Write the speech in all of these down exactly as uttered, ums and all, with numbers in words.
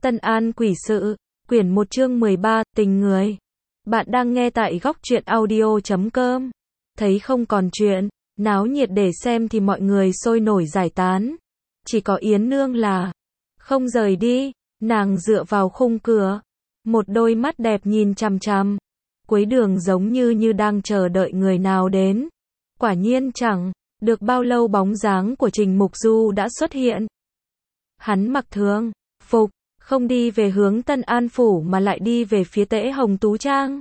Tân An quỷ sự, quyển một chương mười ba, tình người. Bạn đang nghe tại góc truyện audio chấm com. Thấy không còn chuyện náo nhiệt để xem thì mọi người sôi nổi giải tán. Chỉ có Yến Nương là không rời đi, nàng dựa vào khung cửa, một đôi mắt đẹp nhìn chằm chằm cuối đường giống như như đang chờ đợi người nào đến. Quả nhiên chẳng được bao lâu bóng dáng của Trình Mục Du đã xuất hiện. Hắn mặc thường phục, không đi về hướng Tân An Phủ mà lại đi về phía Tễ Hồng Tú Trang.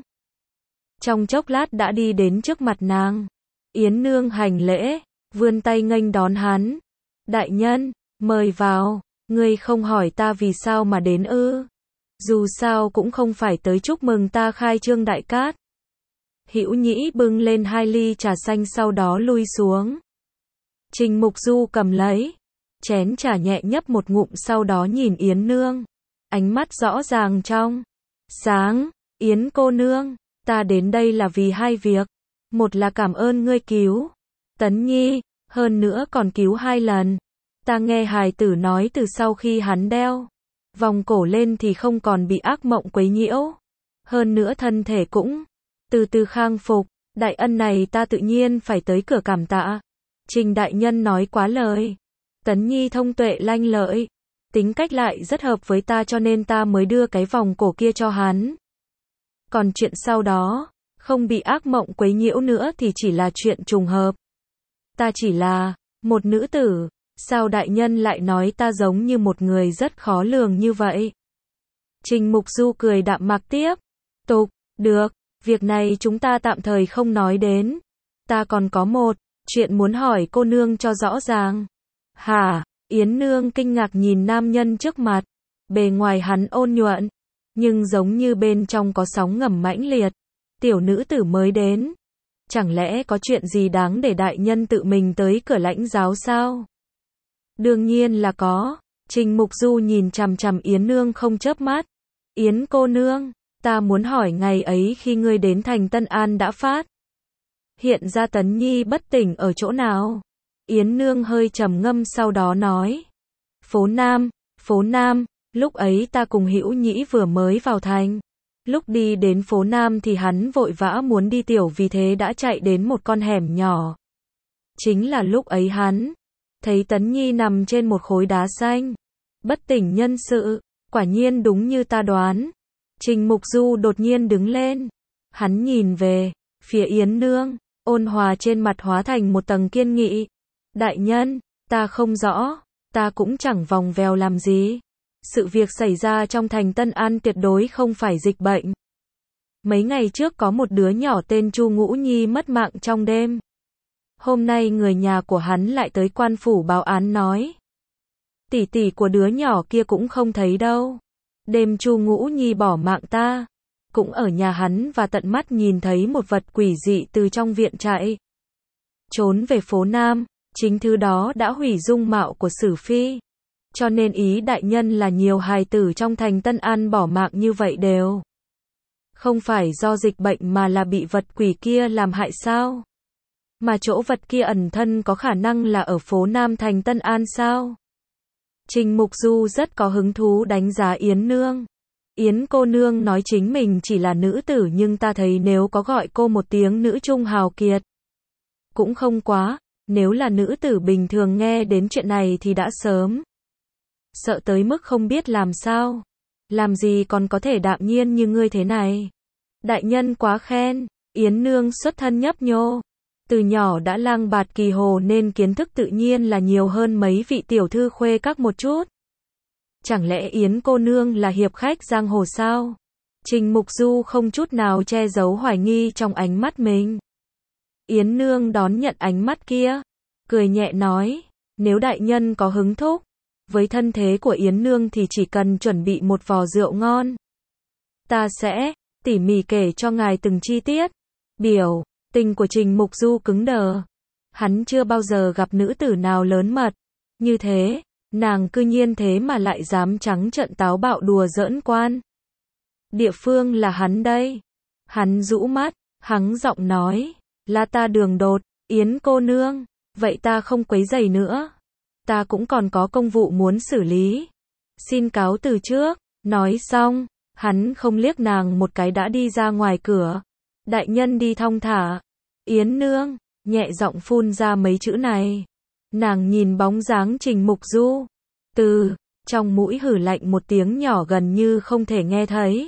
Trong chốc lát đã đi đến trước mặt nàng. Yến Nương hành lễ, vươn tay nghênh đón hắn. Đại nhân, mời vào, ngươi không hỏi ta vì sao mà đến ư? Dù sao cũng không phải tới chúc mừng ta khai trương đại cát. Hữu Nhĩ bưng lên hai ly trà xanh sau đó lui xuống. Trình Mục Du cầm lấy chén trà nhẹ nhấp một ngụm sau đó nhìn Yến Nương. Ánh mắt rõ ràng trong sáng. Yến cô nương, ta đến đây là vì hai việc. Một là cảm ơn ngươi cứu Tấn Nhi, hơn nữa còn cứu hai lần. Ta nghe hài tử nói từ sau khi hắn đeo vòng cổ lên thì không còn bị ác mộng quấy nhiễu. Hơn nữa thân thể cũng từ từ khang phục. Đại ân này ta tự nhiên phải tới cửa cảm tạ. Trình đại nhân nói quá lời. Tấn Nhi thông tuệ lanh lợi, tính cách lại rất hợp với ta cho nên ta mới đưa cái vòng cổ kia cho hắn. Còn chuyện sau đó, không bị ác mộng quấy nhiễu nữa thì chỉ là chuyện trùng hợp. Ta chỉ là một nữ tử, sao đại nhân lại nói ta giống như một người rất khó lường như vậy? Trình Mục Du cười đạm mạc tiếp. Tục, được, việc này chúng ta tạm thời không nói đến. Ta còn có một chuyện muốn hỏi cô nương cho rõ ràng. Hả? Yến Nương kinh ngạc nhìn nam nhân trước mặt. Bề ngoài hắn ôn nhuận, nhưng giống như bên trong có sóng ngầm mãnh liệt. Tiểu nữ tử mới đến. Chẳng lẽ có chuyện gì đáng để đại nhân tự mình tới cửa lãnh giáo sao? Đương nhiên là có. Trình Mục Du nhìn chằm chằm Yến Nương không chớp mắt. Yến cô nương, ta muốn hỏi ngày ấy khi ngươi đến thành Tân An đã phát hiện ra Tấn Nhi bất tỉnh ở chỗ nào? Yến Nương hơi trầm ngâm sau đó nói. Phố Nam, phố Nam, lúc ấy ta cùng Hữu Nhĩ vừa mới vào thành. Lúc đi đến phố Nam thì hắn vội vã muốn đi tiểu vì thế đã chạy đến một con hẻm nhỏ. Chính là lúc ấy hắn thấy Tấn Nhi nằm trên một khối đá xanh, bất tỉnh nhân sự, quả nhiên đúng như ta đoán. Trình Mục Du đột nhiên đứng lên, hắn nhìn về phía Yến Nương, ôn hòa trên mặt hóa thành một tầng kiên nghị. Đại nhân, ta không rõ, ta cũng chẳng vòng vèo làm gì. Sự việc xảy ra trong thành Tân An tuyệt đối không phải dịch bệnh. Mấy ngày trước có một đứa nhỏ tên Chu Ngũ Nhi mất mạng trong đêm. Hôm nay người nhà của hắn lại tới quan phủ báo án nói. Tỷ tỷ của đứa nhỏ kia cũng không thấy đâu. Đêm Chu Ngũ Nhi bỏ mạng ta, cũng ở nhà hắn và tận mắt nhìn thấy một vật quỷ dị từ trong viện chạy trốn về phố Nam. Chính thứ đó đã hủy dung mạo của Sử Phi. Cho nên ý đại nhân là nhiều hài tử trong thành Tân An bỏ mạng như vậy đều không phải do dịch bệnh mà là bị vật quỷ kia làm hại sao? Mà chỗ vật kia ẩn thân có khả năng là ở phố Nam thành Tân An sao? Trình Mục Du rất có hứng thú đánh giá Yến Nương. Yến cô nương nói chính mình chỉ là nữ tử nhưng ta thấy nếu có gọi cô một tiếng nữ trung hào kiệt cũng không quá. Nếu là nữ tử bình thường nghe đến chuyện này thì đã sớm sợ tới mức không biết làm sao. Làm gì còn có thể đạm nhiên như ngươi thế này. Đại nhân quá khen. Yến Nương xuất thân nhấp nhô, từ nhỏ đã lang bạt kỳ hồ nên kiến thức tự nhiên là nhiều hơn mấy vị tiểu thư khuê các một chút. Chẳng lẽ Yến cô nương là hiệp khách giang hồ sao? Trình Mục Du không chút nào che giấu hoài nghi trong ánh mắt mình. Yến Nương đón nhận ánh mắt kia, cười nhẹ nói, nếu đại nhân có hứng thúc với thân thế của Yến Nương thì chỉ cần chuẩn bị một vò rượu ngon. Ta sẽ tỉ mỉ kể cho ngài từng chi tiết. Biểu tình của Trình Mục Du cứng đờ. Hắn chưa bao giờ gặp nữ tử nào lớn mật như thế, nàng cư nhiên thế mà lại dám trắng trợn táo bạo đùa giỡn quan. Địa phương là hắn đây. Hắn rũ mắt, hắng giọng nói, là ta đường đột. Yến cô nương, vậy ta không quấy rầy nữa. Ta cũng còn có công vụ muốn xử lý. Xin cáo từ trước. Nói xong, hắn không liếc nàng một cái đã đi ra ngoài cửa. Đại nhân đi thong thả. Yến Nương, nhẹ giọng phun ra mấy chữ này. Nàng nhìn bóng dáng Trình Mục Du. Từ, trong mũi hử lạnh một tiếng nhỏ gần như không thể nghe thấy.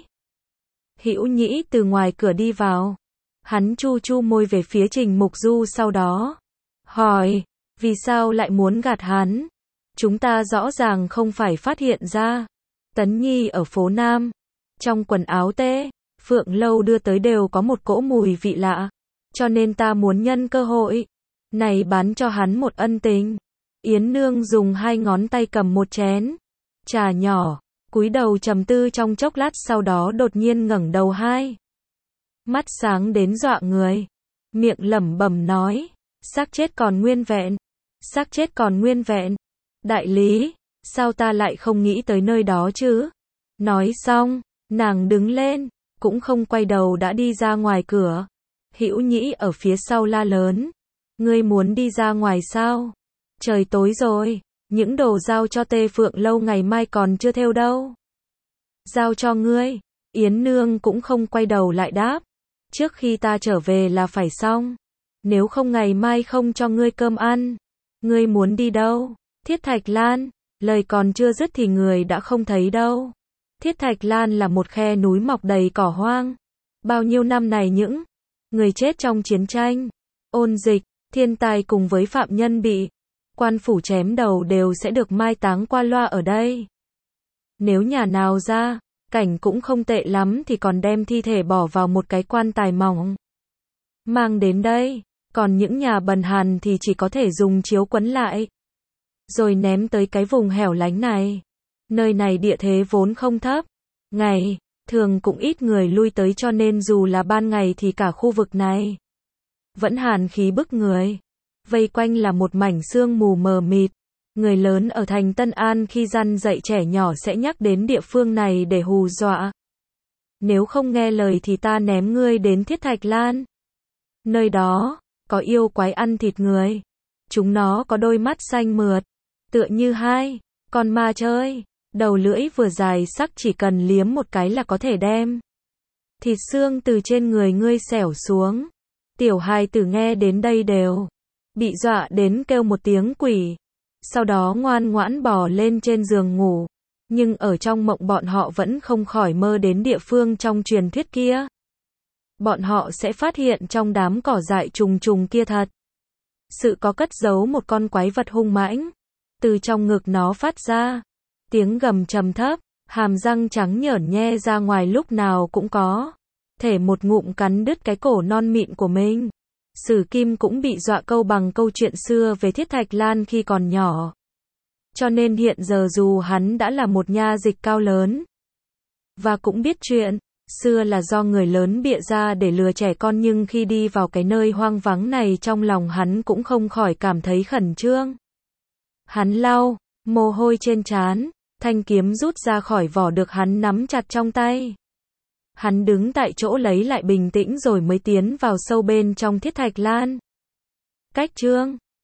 Hữu Nhĩ từ ngoài cửa đi vào. Hắn chu chu môi về phía Trình Mục Du sau đó. Hỏi, vì sao lại muốn gạt hắn? Chúng ta rõ ràng không phải phát hiện ra. Tấn Nhi ở phố Nam. Trong quần áo tê, Phượng Lâu đưa tới đều có một cỗ mùi vị lạ. Cho nên ta muốn nhân cơ hội này bán cho hắn một ân tình. Yến Nương dùng hai ngón tay cầm một chén trà nhỏ, cúi đầu trầm tư trong chốc lát sau đó đột nhiên ngẩng đầu hai. Mắt sáng đến dọa người. Miệng lẩm bẩm nói, xác chết còn nguyên vẹn. Xác chết còn nguyên vẹn. Đại lý, sao ta lại không nghĩ tới nơi đó chứ? Nói xong, nàng đứng lên, cũng không quay đầu đã đi ra ngoài cửa. Hữu Nhĩ ở phía sau la lớn. Ngươi muốn đi ra ngoài sao? Trời tối rồi, những đồ giao cho Tê Phượng Lâu ngày mai còn chưa thêu đâu. Giao cho ngươi. Yến Nương cũng không quay đầu lại đáp. Trước khi ta trở về là phải xong. Nếu không ngày mai không cho ngươi cơm ăn. Ngươi muốn đi đâu? Thiết Thạch Lan. Lời còn chưa dứt thì người đã không thấy đâu. Thiết Thạch Lan là một khe núi mọc đầy cỏ hoang. Bao nhiêu năm này những người chết trong chiến tranh, ôn dịch, thiên tai cùng với phạm nhân bị quan phủ chém đầu đều sẽ được mai táng qua loa ở đây. Nếu nhà nào ra, cảnh cũng không tệ lắm thì còn đem thi thể bỏ vào một cái quan tài mỏng. Mang đến đây, còn những nhà bần hàn thì chỉ có thể dùng chiếu quấn lại. Rồi ném tới cái vùng hẻo lánh này. Nơi này địa thế vốn không thấp. Ngày, thường cũng ít người lui tới cho nên dù là ban ngày thì cả khu vực này vẫn hàn khí bức người. Vây quanh là một mảnh sương mù mờ mịt. Người lớn ở thành Tân An khi răn dạy trẻ nhỏ sẽ nhắc đến địa phương này để hù dọa. Nếu không nghe lời thì ta ném ngươi đến Thiết Thạch Lan. Nơi đó, có yêu quái ăn thịt người. Chúng nó có đôi mắt xanh mượt, tựa như hai con ma chơi. Đầu lưỡi vừa dài sắc chỉ cần liếm một cái là có thể đem thịt xương từ trên người ngươi xẻo xuống. Tiểu hài tử nghe đến đây đều bị dọa đến kêu một tiếng quỷ. Sau đó ngoan ngoãn bò lên trên giường ngủ. Nhưng ở trong mộng bọn họ vẫn không khỏi mơ đến địa phương trong truyền thuyết kia. Bọn họ sẽ phát hiện trong đám cỏ dại trùng trùng kia thật sự có cất giấu một con quái vật hung mãnh. Từ trong ngực nó phát ra tiếng gầm trầm thấp, hàm răng trắng nhởn nhe ra ngoài lúc nào cũng có thể một ngụm cắn đứt cái cổ non mịn của mình. Sử Kim cũng bị dọa câu bằng câu chuyện xưa về Thiết Thạch Lan khi còn nhỏ. Cho nên hiện giờ dù hắn đã là một nha dịch cao lớn và cũng biết chuyện xưa là do người lớn bịa ra để lừa trẻ con, nhưng khi đi vào cái nơi hoang vắng này trong lòng hắn cũng không khỏi cảm thấy khẩn trương. Hắn lau mồ hôi trên trán, thanh kiếm rút ra khỏi vỏ được hắn nắm chặt trong tay. Hắn đứng tại chỗ lấy lại bình tĩnh rồi mới tiến vào sâu bên trong Thiết Thạch Lan. Cách chương